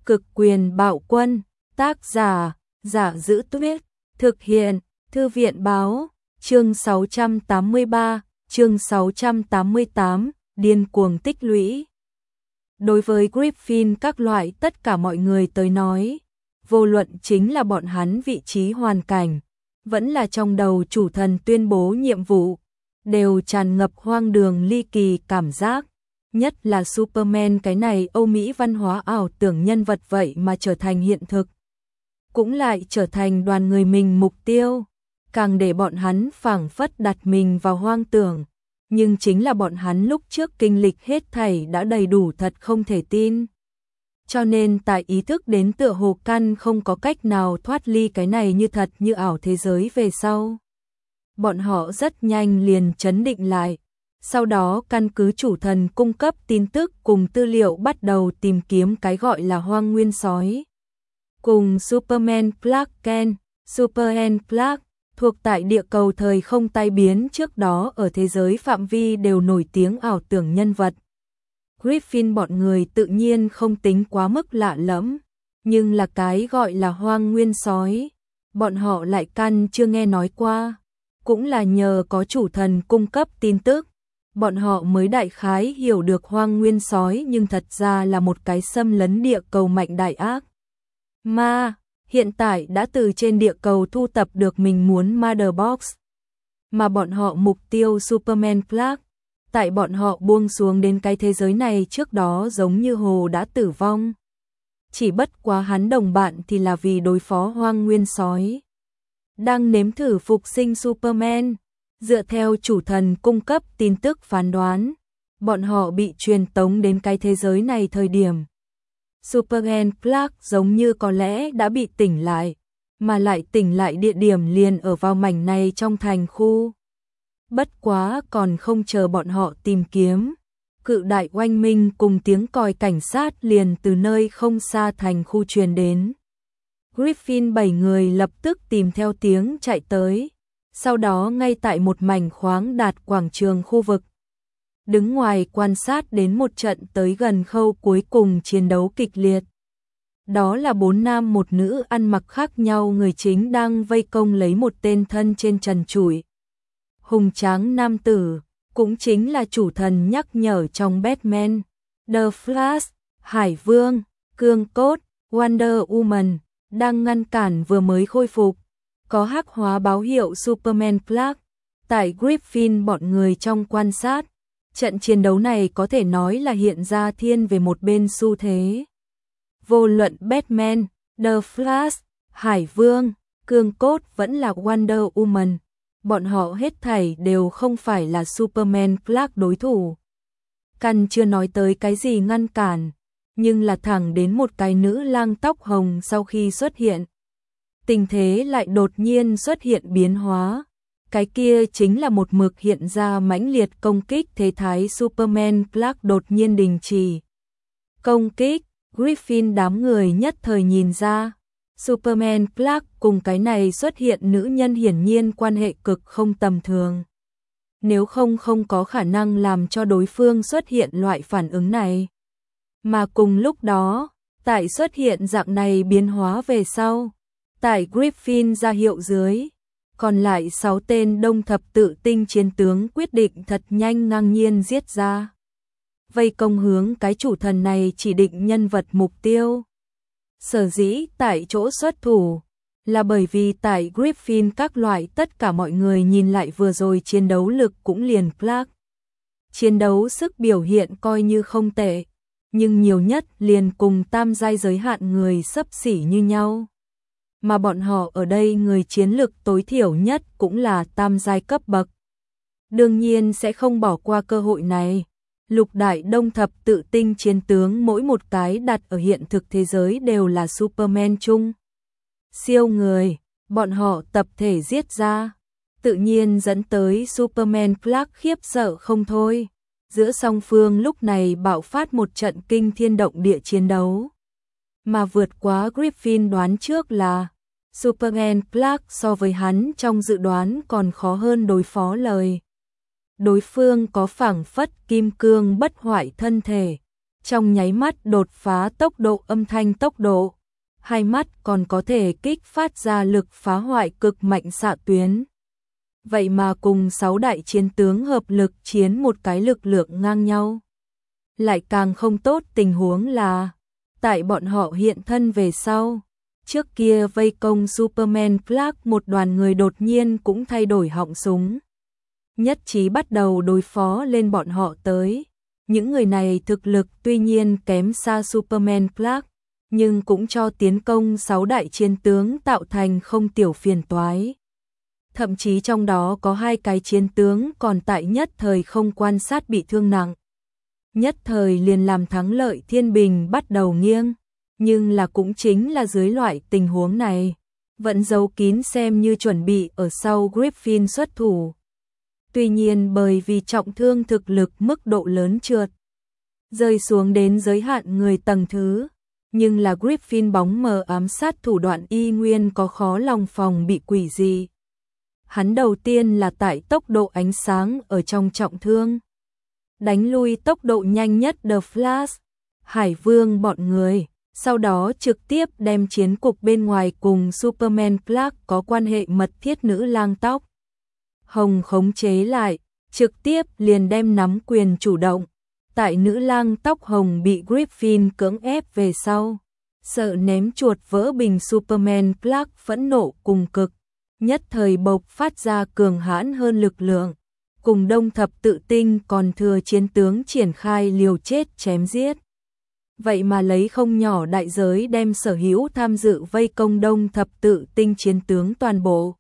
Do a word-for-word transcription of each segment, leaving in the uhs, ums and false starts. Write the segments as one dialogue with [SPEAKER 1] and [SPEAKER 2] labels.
[SPEAKER 1] Cực quyền bạo quân, tác giả, Giả Dữ Tuyết, thực hiện, Thư viện báo, chương sáu trăm tám mươi ba, chương sáu trăm tám mươi tám, điên cuồng tích lũy. Đối với Griffin các loại tất cả mọi người tới nói, vô luận chính là bọn hắn vị trí hoàn cảnh, vẫn là trong đầu chủ thần tuyên bố nhiệm vụ, đều tràn ngập hoang đường ly kỳ cảm giác. Nhất là Superman cái này Âu Mỹ văn hóa ảo tưởng nhân vật vậy mà trở thành hiện thực. Cũng lại trở thành đoàn người mình mục tiêu, càng để bọn hắn phảng phất đặt mình vào hoang tưởng. Nhưng chính là bọn hắn lúc trước kinh lịch hết thảy đã đầy đủ thật không thể tin. Cho nên tại ý thức đến tựa hồ căn không có cách nào thoát ly cái này như thật như ảo thế giới về sau. Bọn họ rất nhanh liền trấn định lại. Sau đó căn cứ chủ thần cung cấp tin tức cùng tư liệu bắt đầu tìm kiếm cái gọi là hoang nguyên sói. Cùng Superman Clark Kent, Superman Clark, thuộc tại địa cầu thời không tai biến trước đó ở thế giới phạm vi đều nổi tiếng ảo tưởng nhân vật. Griffin bọn người tự nhiên không tính quá mức lạ lẫm, nhưng là cái gọi là hoang nguyên sói, bọn họ lại căn chưa nghe nói qua. Cũng là nhờ có chủ thần cung cấp tin tức, bọn họ mới đại khái hiểu được hoang nguyên sói nhưng thật ra là một cái xâm lấn địa cầu mạnh đại ác. Ma, hiện tại đã từ trên địa cầu thu tập được mình muốn Mother Box. Mà bọn họ mục tiêu Superman Clark, tại bọn họ buông xuống đến cái thế giới này trước đó giống như hồ đã tử vong. Chỉ bất quá hắn đồng bạn thì là vì đối phó hoang nguyên sói. Đang nếm thử phục sinh Superman. Dựa theo chủ thần cung cấp tin tức phán đoán, bọn họ bị truyền tống đến cái thế giới này thời điểm. Superman Clark giống như có lẽ đã bị tỉnh lại, mà lại tỉnh lại địa điểm liền ở vào mảnh này trong thành khu. Bất quá còn không chờ bọn họ tìm kiếm, cự đại oanh minh cùng tiếng còi cảnh sát liền từ nơi không xa thành khu truyền đến. Griffin bảy người lập tức tìm theo tiếng chạy tới. Sau đó ngay tại một mảnh khoáng đạt quảng trường khu vực, đứng ngoài quan sát đến một trận tới gần khâu cuối cùng chiến đấu kịch liệt. Đó là bốn nam một nữ ăn mặc khác nhau người chính đang vây công lấy một tên thân trên trần trụi. Hùng tráng nam tử, cũng chính là chủ thần nhắc nhở trong Batman, The Flash, Hải Vương, Cương Cốt, Wonder Woman, đang ngăn cản vừa mới khôi phục. Có hắc hóa báo hiệu Superman Clark. Tại Griffin bọn người trong quan sát, trận chiến đấu này có thể nói là hiện ra thiên về một bên xu thế. Vô luận Batman, The Flash, Hải Vương, Cương Cốt vẫn là Wonder Woman, bọn họ hết thảy đều không phải là Superman Clark đối thủ. Căn chưa nói tới cái gì ngăn cản, nhưng là thẳng đến một cái nữ lang tóc hồng sau khi xuất hiện. Tình thế lại đột nhiên xuất hiện biến hóa. Cái kia chính là một mực hiện ra mãnh liệt công kích thế thái Superman Clark đột nhiên đình chỉ. Công kích, Griffin đám người nhất thời nhìn ra. Superman Clark cùng cái này xuất hiện nữ nhân hiển nhiên quan hệ cực không tầm thường. Nếu không không có khả năng làm cho đối phương xuất hiện loại phản ứng này. Mà cùng lúc đó, tại xuất hiện dạng này biến hóa về sau. Tại Griffin ra hiệu dưới, còn lại sáu tên đông thập tự tinh chiến tướng quyết định thật nhanh ngang nhiên giết ra. Vây công hướng cái chủ thần này chỉ định nhân vật mục tiêu. Sở dĩ tại chỗ xuất thủ, là bởi vì tại Griffin các loại tất cả mọi người nhìn lại vừa rồi chiến đấu lực cũng liền Clark. Chiến đấu sức biểu hiện coi như không tệ, nhưng nhiều nhất liền cùng tam giai giới hạn người xấp xỉ như nhau. Mà bọn họ ở đây người chiến lực tối thiểu nhất cũng là tam giai cấp bậc. Đương nhiên sẽ không bỏ qua cơ hội này. Lục đại đông thập tự tinh chiến tướng mỗi một cái đặt ở hiện thực thế giới đều là Superman chung. Siêu người, bọn họ tập thể giết ra, tự nhiên dẫn tới Superman Clark khiếp sợ không thôi. Giữa song phương lúc này bạo phát một trận kinh thiên động địa chiến đấu. Mà vượt quá Griffin đoán trước là Superman Clark so với hắn trong dự đoán còn khó hơn đối phó lời. Đối phương có phảng phất kim cương bất hoại thân thể, trong nháy mắt đột phá tốc độ âm thanh tốc độ, hai mắt còn có thể kích phát ra lực phá hoại cực mạnh xạ tuyến. Vậy mà cùng sáu đại chiến tướng hợp lực chiến một cái lực lượng ngang nhau. Lại càng không tốt tình huống là, tại bọn họ hiện thân về sau, trước kia vây công Superman Clark một đoàn người đột nhiên cũng thay đổi họng súng. Nhất trí bắt đầu đối phó lên bọn họ tới. Những người này thực lực tuy nhiên kém xa Superman Clark, nhưng cũng cho tiến công sáu đại chiến tướng tạo thành không tiểu phiền toái. Thậm chí trong đó có hai cái chiến tướng còn tại nhất thời không quan sát bị thương nặng. Nhất thời liền làm thắng lợi thiên bình bắt đầu nghiêng, nhưng là cũng chính là dưới loại tình huống này, vẫn giấu kín xem như chuẩn bị ở sau Griffin xuất thủ. Tuy nhiên bởi vì trọng thương thực lực mức độ lớn trượt, rơi xuống đến giới hạn người tầng thứ, nhưng là Griffin bóng mờ ám sát thủ đoạn y nguyên có khó lòng phòng bị quỷ gì. Hắn đầu tiên là tại tốc độ ánh sáng ở trong trọng thương, đánh lui tốc độ nhanh nhất The Flash, Hải Vương bọn người, sau đó trực tiếp đem chiến cục bên ngoài cùng Superman Clark có quan hệ mật thiết nữ lang tóc hồng khống chế lại, trực tiếp liền đem nắm quyền chủ động. Tại nữ lang tóc hồng bị Griffin cưỡng ép về sau, sợ ném chuột vỡ bình Superman Clark phẫn nộ cùng cực, nhất thời bộc phát ra cường hãn hơn lực lượng, cùng đông thập tự tinh còn thừa chiến tướng triển khai liều chết chém giết. Vậy mà lấy không nhỏ đại giới đem sở hữu tham dự vây công đông thập tự tinh chiến tướng toàn bộ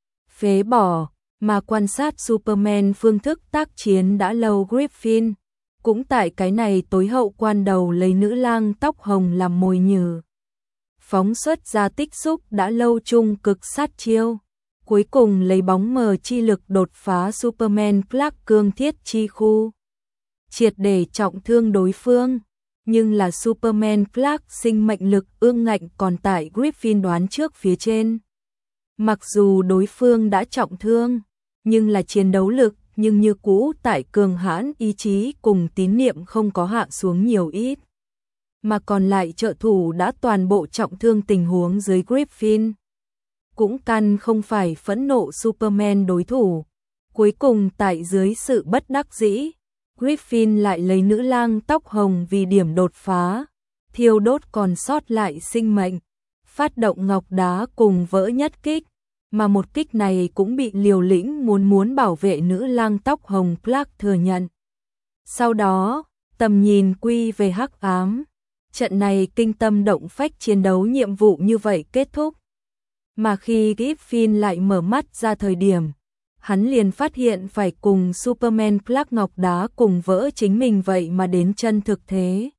[SPEAKER 1] phế bỏ, mà quan sát Superman phương thức tác chiến đã lâu Griffin, cũng tại cái này tối hậu quan đầu lấy nữ lang tóc hồng làm mồi nhử. Phóng xuất ra tích xúc đã lâu chung cực sát chiêu, cuối cùng lấy bóng mờ chi lực đột phá Superman Clark cương thiết chi khu, triệt để trọng thương đối phương. Nhưng là Superman Clark sinh mệnh lực ương ngạnh còn tại Griffin đoán trước phía trên. Mặc dù đối phương đã trọng thương, nhưng là chiến đấu lực nhưng như cũ tại cường hãn ý chí cùng tín niệm không có hạ xuống nhiều ít. Mà còn lại trợ thủ đã toàn bộ trọng thương tình huống dưới Griffin. Cũng căn không phải phẫn nộ Superman đối thủ. Cuối cùng tại dưới sự bất đắc dĩ, Griffin lại lấy nữ lang tóc hồng vì điểm đột phá, thiêu đốt còn sót lại sinh mệnh, phát động ngọc đá cùng vỡ nhất kích, mà một kích này cũng bị liều lĩnh muốn muốn bảo vệ nữ lang tóc hồng Clark thừa nhận. Sau đó, tầm nhìn quy về hắc ám, trận này kinh tâm động phách chiến đấu nhiệm vụ như vậy kết thúc. Mà khi Griffin lại mở mắt ra thời điểm, hắn liền phát hiện phải cùng Superman Clark ngọc đá cùng vỡ chính mình vậy mà đến chân thực thế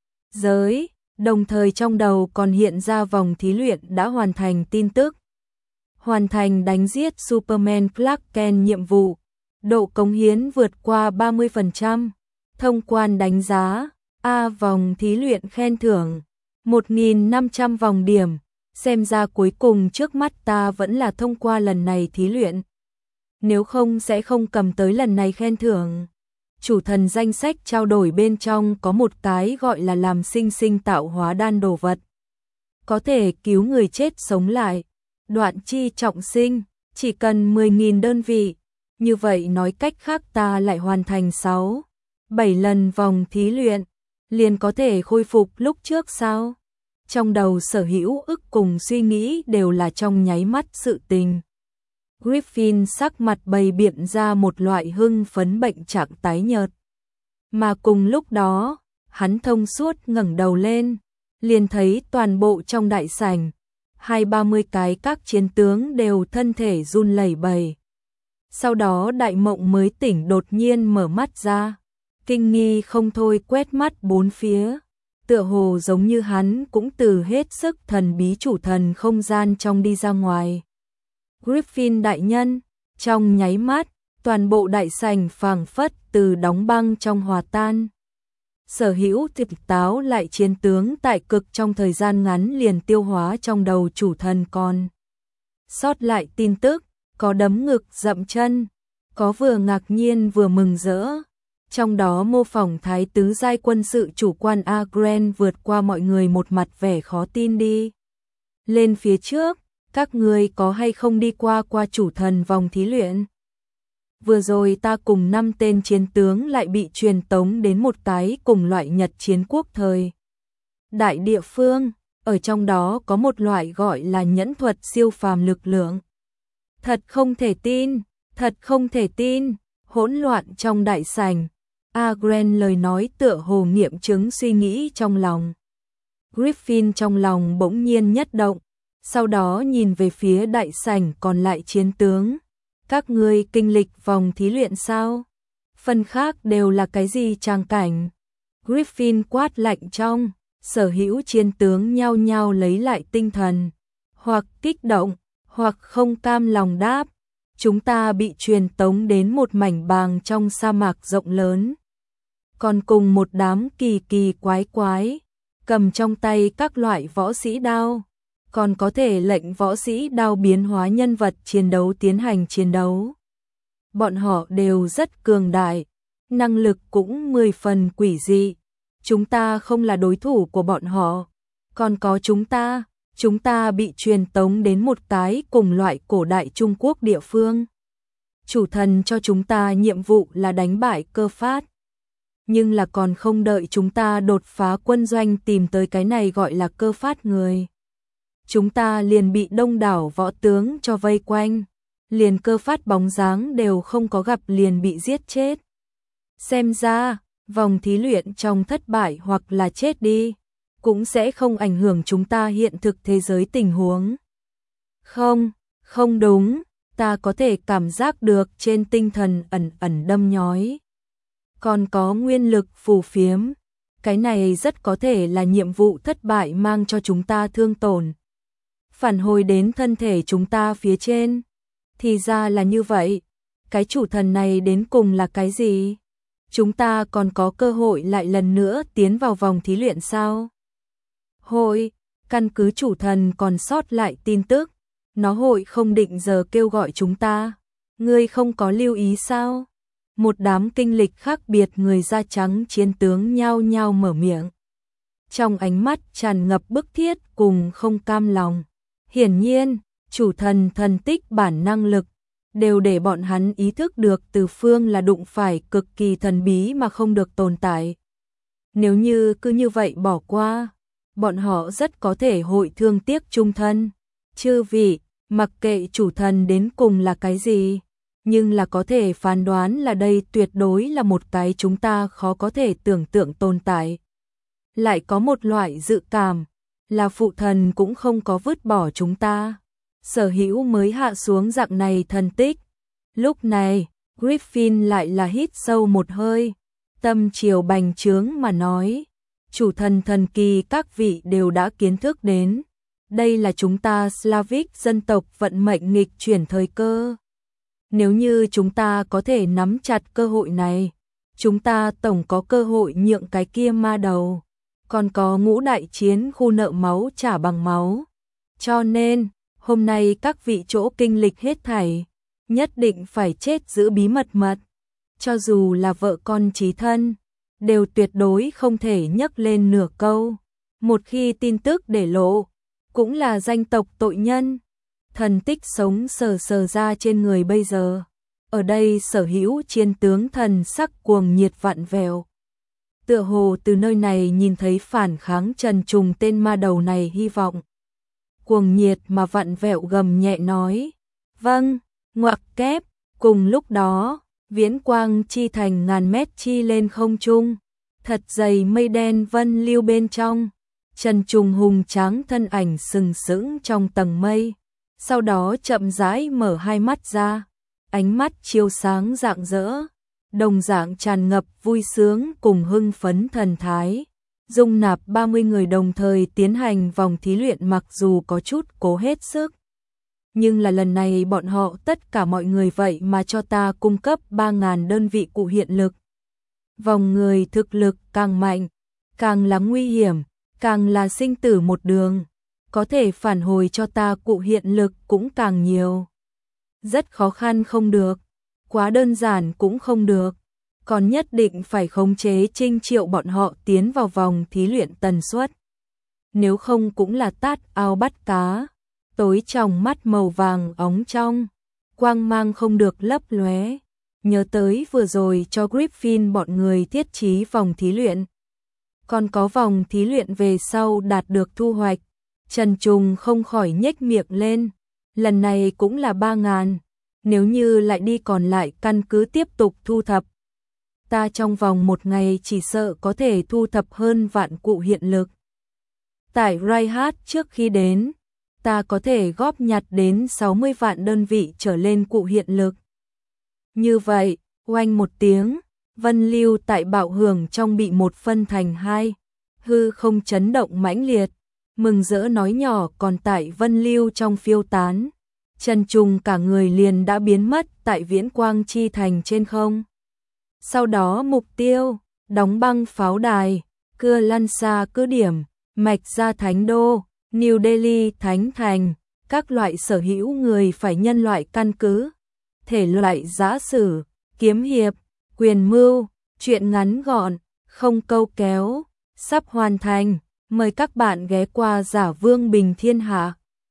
[SPEAKER 1] giới, đồng thời trong đầu còn hiện ra vòng thí luyện đã hoàn thành tin tức. Hoàn thành đánh giết Superman Clark Kent nhiệm vụ, độ cống hiến vượt qua ba mươi phần trăm, thông quan đánh giá, A vòng thí luyện khen thưởng, một nghìn năm trăm vòng điểm, xem ra cuối cùng trước mắt ta vẫn là thông qua lần này thí luyện. Nếu không sẽ không cầm tới lần này khen thưởng. Chủ thần danh sách trao đổi bên trong có một cái gọi là làm sinh sinh tạo hóa đan đồ vật. Có thể cứu người chết sống lại. Đoạn chi trọng sinh, chỉ cần mười nghìn đơn vị. Như vậy nói cách khác ta lại hoàn thành sáu, bảy lần vòng thí luyện, liền có thể khôi phục lúc trước sao? Trong đầu sở hữu ức cùng suy nghĩ đều là trong nháy mắt sự tình. Griffin sắc mặt bày biện ra một loại hưng phấn bệnh trạng tái nhợt. Mà cùng lúc đó, hắn thông suốt ngẩng đầu lên, liền thấy toàn bộ trong đại sảnh, hai ba mươi cái các chiến tướng đều thân thể run lẩy bẩy. Sau đó đại mộng mới tỉnh đột nhiên mở mắt ra, kinh nghi không thôi quét mắt bốn phía, tựa hồ giống như hắn cũng từ hết sức thần bí chủ thần không gian trong đi ra ngoài. Griffin đại nhân, trong nháy mắt, toàn bộ đại sảnh phảng phất từ đóng băng trong hòa tan. Sở hữu tịch táo lại chiến tướng tại cực trong thời gian ngắn liền tiêu hóa trong đầu chủ thần con. Sót lại tin tức, có đấm ngực dậm chân, có vừa ngạc nhiên vừa mừng rỡ. Trong đó mô phỏng thái tứ giai quân sự chủ quan Agren vượt qua mọi người một mặt vẻ khó tin đi. Lên phía trước, các ngươi có hay không đi qua qua chủ thần vòng thí luyện? Vừa rồi ta cùng năm tên chiến tướng lại bị truyền tống đến một cái cùng loại Nhật chiến quốc thời đại địa phương, ở trong đó có một loại gọi là nhẫn thuật siêu phàm lực lượng. Thật không thể tin, thật không thể tin, hỗn loạn trong đại sảnh. Agren lời nói tựa hồ nghiệm chứng suy nghĩ trong lòng. Griffin trong lòng bỗng nhiên nhất động, sau đó nhìn về phía đại sảnh còn lại chiến tướng. Các ngươi kinh lịch vòng thí luyện sao? Phần khác đều là cái gì tràng cảnh? Griffin quát lạnh trong, sở hữu chiến tướng nhao nhao lấy lại tinh thần, hoặc kích động, hoặc không cam lòng đáp. Chúng ta bị truyền tống đến một mảnh bàng trong sa mạc rộng lớn. Còn cùng một đám kỳ kỳ quái quái, cầm trong tay các loại võ sĩ đao, còn có thể lệnh võ sĩ đao biến hóa nhân vật chiến đấu tiến hành chiến đấu. Bọn họ đều rất cường đại, năng lực cũng mười phần quỷ dị. Chúng ta không là đối thủ của bọn họ, còn có chúng ta, chúng ta bị truyền tống đến một cái cùng loại cổ đại Trung Quốc địa phương. Chủ thần cho chúng ta nhiệm vụ là đánh bại Cơ Phát. Nhưng là còn không đợi chúng ta đột phá quân doanh tìm tới cái này gọi là Cơ Phát người. Chúng ta liền bị đông đảo võ tướng cho vây quanh, liền Cơ Phát bóng dáng đều không có gặp liền bị giết chết. Xem ra, vòng thí luyện trong thất bại hoặc là chết đi, cũng sẽ không ảnh hưởng chúng ta hiện thực thế giới tình huống. Không, không đúng, ta có thể cảm giác được trên tinh thần ẩn ẩn đâm nhói. Còn có nguyên lực phù phiếm, cái này rất có thể là nhiệm vụ thất bại mang cho chúng ta thương tổn. Phản hồi đến thân thể chúng ta phía trên. Thì ra là như vậy, cái chủ thần này đến cùng là cái gì? Chúng ta còn có cơ hội lại lần nữa tiến vào vòng thí luyện sao? Hội, căn cứ chủ thần còn sót lại tin tức, nó hội không định giờ kêu gọi chúng ta. Ngươi không có lưu ý sao? Một đám kinh lịch khác biệt người da trắng chiến tướng nhao nhao mở miệng. Trong ánh mắt tràn ngập bức thiết cùng không cam lòng. Hiển nhiên, chủ thần thần tích bản năng lực, đều để bọn hắn ý thức được Từ Phương là đụng phải cực kỳ thần bí mà không được tồn tại. Nếu như cứ như vậy bỏ qua, bọn họ rất có thể hội thương tiếc chung thân. Chư vị, mặc kệ chủ thần đến cùng là cái gì, nhưng là có thể phán đoán là đây tuyệt đối là một cái chúng ta khó có thể tưởng tượng tồn tại. Lại có một loại dự cảm, là phụ thần cũng không có vứt bỏ chúng ta. Sở hữu mới hạ xuống dạng này thần tích. Lúc này, Griffin lại là hít sâu một hơi, tâm chiều bành trướng mà nói, chủ thần thần kỳ các vị đều đã kiến thức đến. Đây là chúng ta Slavic dân tộc vận mệnh nghịch chuyển thời cơ. Nếu như chúng ta có thể nắm chặt cơ hội này, chúng ta tổng có cơ hội nhượng cái kia ma đầu, còn có ngũ đại chiến khu nợ máu trả bằng máu. Cho nên, hôm nay các vị chỗ kinh lịch hết thảy, nhất định phải chết giữ bí mật mật. Cho dù là vợ con chí thân, đều tuyệt đối không thể nhắc lên nửa câu. Một khi tin tức để lộ, cũng là danh tộc tội nhân. Thần tích sống sờ sờ ra trên người bây giờ. Ở đây sở hữu chiến tướng thần sắc cuồng nhiệt vặn vẹo. Tựa hồ từ nơi này nhìn thấy phản kháng trần trùng tên ma đầu này hy vọng. Cuồng nhiệt mà vặn vẹo gầm nhẹ nói. Vâng, ngoặc kép. Cùng lúc đó, viễn quang chi thành ngàn mét chi lên không trung. Thật dày mây đen vân lưu bên trong. Trần trùng hùng tráng thân ảnh sừng sững trong tầng mây. Sau đó chậm rãi mở hai mắt ra. Ánh mắt chiếu sáng rạng rỡ. Đồng dạng tràn ngập vui sướng cùng hưng phấn thần thái. Dung nạp ba mươi người đồng thời tiến hành vòng thí luyện mặc dù có chút cố hết sức. Nhưng là lần này bọn họ tất cả mọi người vậy mà cho ta cung cấp ba nghìn đơn vị cụ hiện lực. Vòng người thực lực càng mạnh, càng là nguy hiểm, càng là sinh tử một đường. Có thể phản hồi cho ta cụ hiện lực cũng càng nhiều. Rất khó khăn không được, quá đơn giản cũng không được. còn nhất định phải khống chế Trinh Triệu bọn họ tiến vào vòng thí luyện tần suất. Nếu không cũng là tát ao bắt cá, tối trong mắt màu vàng óng trong, quang mang không được lấp lóe. Nhớ tới vừa rồi cho Griffin bọn người thiết trí vòng thí luyện. Còn có vòng thí luyện về sau đạt được thu hoạch, Trần Trùng không khỏi nhếch miệng lên. Lần này cũng là ba ngàn, nếu như lại đi còn lại căn cứ tiếp tục thu thập. Ta trong vòng một ngày chỉ sợ có thể thu thập hơn vạn cụ hiện lực. Tại Raihat trước khi đến, ta có thể góp nhặt đến sáu mươi vạn đơn vị trở lên cụ hiện lực. Như vậy, oanh một tiếng, Vân Lưu tại bạo hưởng trong bị một phân thành hai, hư không chấn động mãnh liệt, mừng rỡ nói nhỏ còn tại Vân Lưu trong phiêu tán. Trần Trùng cả người liền đã biến mất tại Viễn Quang Chi Thành trên không. Sau đó mục tiêu, đóng băng pháo đài, cưa lăn xa cứ điểm, mạch ra Thánh Đô, New Delhi Thánh Thành, các loại sở hữu người phải nhân loại căn cứ, thể loại giã sử, kiếm hiệp, quyền mưu, truyện ngắn gọn, không câu kéo, sắp hoàn thành, mời các bạn ghé qua Giả Vương Bình Thiên Hạ.